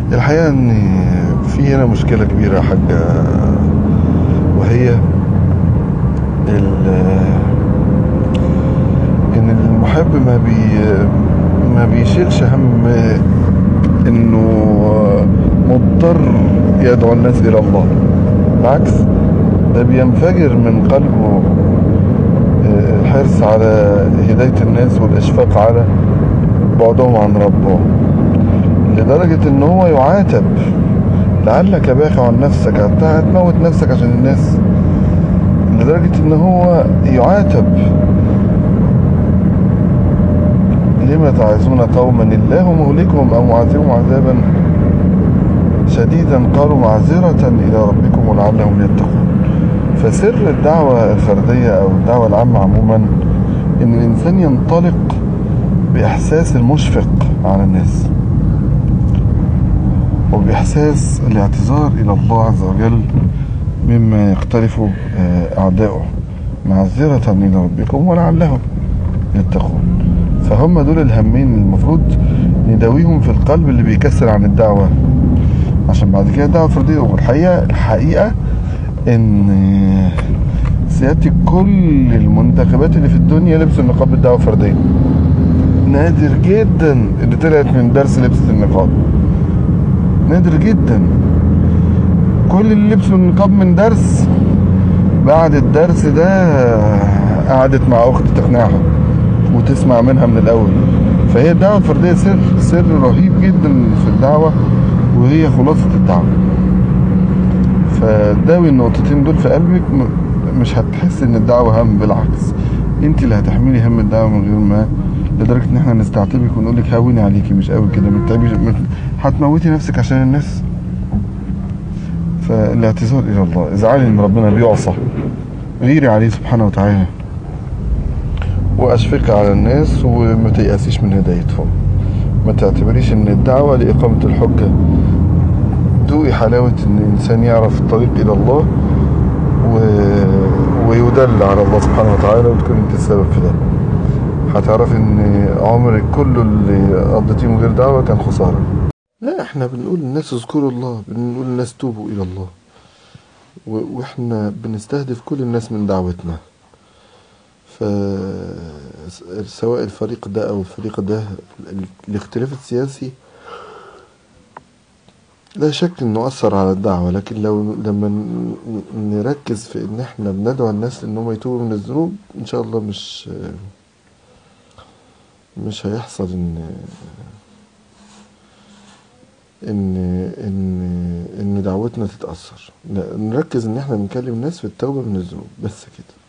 الحقيقة ان في هنا مشكلة كبيرة يا حاجة، وهي ان المحب ما بيشيلش هم انه مضطر يدعو الناس الى الله. بالعكس، ده بينفجر من قلبه الحرص على هداية الناس والاشفاق على بعدهم عن ربهم، لدرجة ان هو يعاتب: لعلك باخع نفسك، هتموت نفسك عشان الناس. لدرجة ان هو يعاتب: لما تعظون قوما الله مهلكهم او معذبهم عذابا شديدا، قالوا معذرة الى ربكم ولعلهم يتقون. فسر الدعوة الفردية او الدعوة العامة عموما ان الانسان ينطلق باحساس المشفق على الناس، وبإحساس الاعتذار إلى الله عز وجل مما يقترف أعداؤه، معذرة إلى ربكم ولعلهم يتقون. فهم دول الهمين المفروض نداويهم في القلب اللي بيكسر عن الدعوة، عشان بعد كده الدعوة الفردية. والحقيقة إن سيادتي كل المنتخبات اللي في الدنيا لبسوا النقاب بالدعوة الفردية. نادر جدا اللي طلعت من درس لبسة النقاب، نادر جدا. كل اللي لبسوا النقاب من درس، بعد الدرس ده قعدت مع اخت تقنعها وتسمع منها من الاول. فهي الدعوة الفردية سر رهيب جدا في الدعوة، وهي خلاصة الدعوة. فداوي النقطتين دول في قلبك، مش هتحس ان الدعوة هم، بالعكس انت اللي هتحملي هم الدعوة من غير ما، لدرجة ان احنا نستعتبك ونقول لك هوني عليكي، مش قوي كده، هتموتي نفسك عشان الناس. فالاعتذار الى الله، ازعلي ان ربنا بيعصى، غيري عليه سبحانه وتعالى، واشفقي على الناس، وما تيأسيش من هدايتهم. ما تعتبريش ان الدعوة لإقامة الحجة. دوقي حلاوة ان الانسان يعرف الطريق الى الله ويدل على الله سبحانه وتعالى، وتكون انت السبب في ده. هتعرف ان عمرك كله اللي قضيتيه من غير دعوة كان خسارة. لا، احنا بنقول للناس اذكروا الله، بنقول للناس توبوا الى الله، واحنا بنستهدف كل الناس من دعوتنا. سواء الفريق ده او الفريق ده، الاختلاف السياسي لا شك انه اثر على الدعوة، لكن لما نركز في ان احنا بندعو الناس انهم يتوبوا من الذنوب، ان شاء الله مش هيحصل ان دعوتنا تتأثر. لا، نركز ان احنا بنكلم الناس في التوبة من الذنوب بس كده.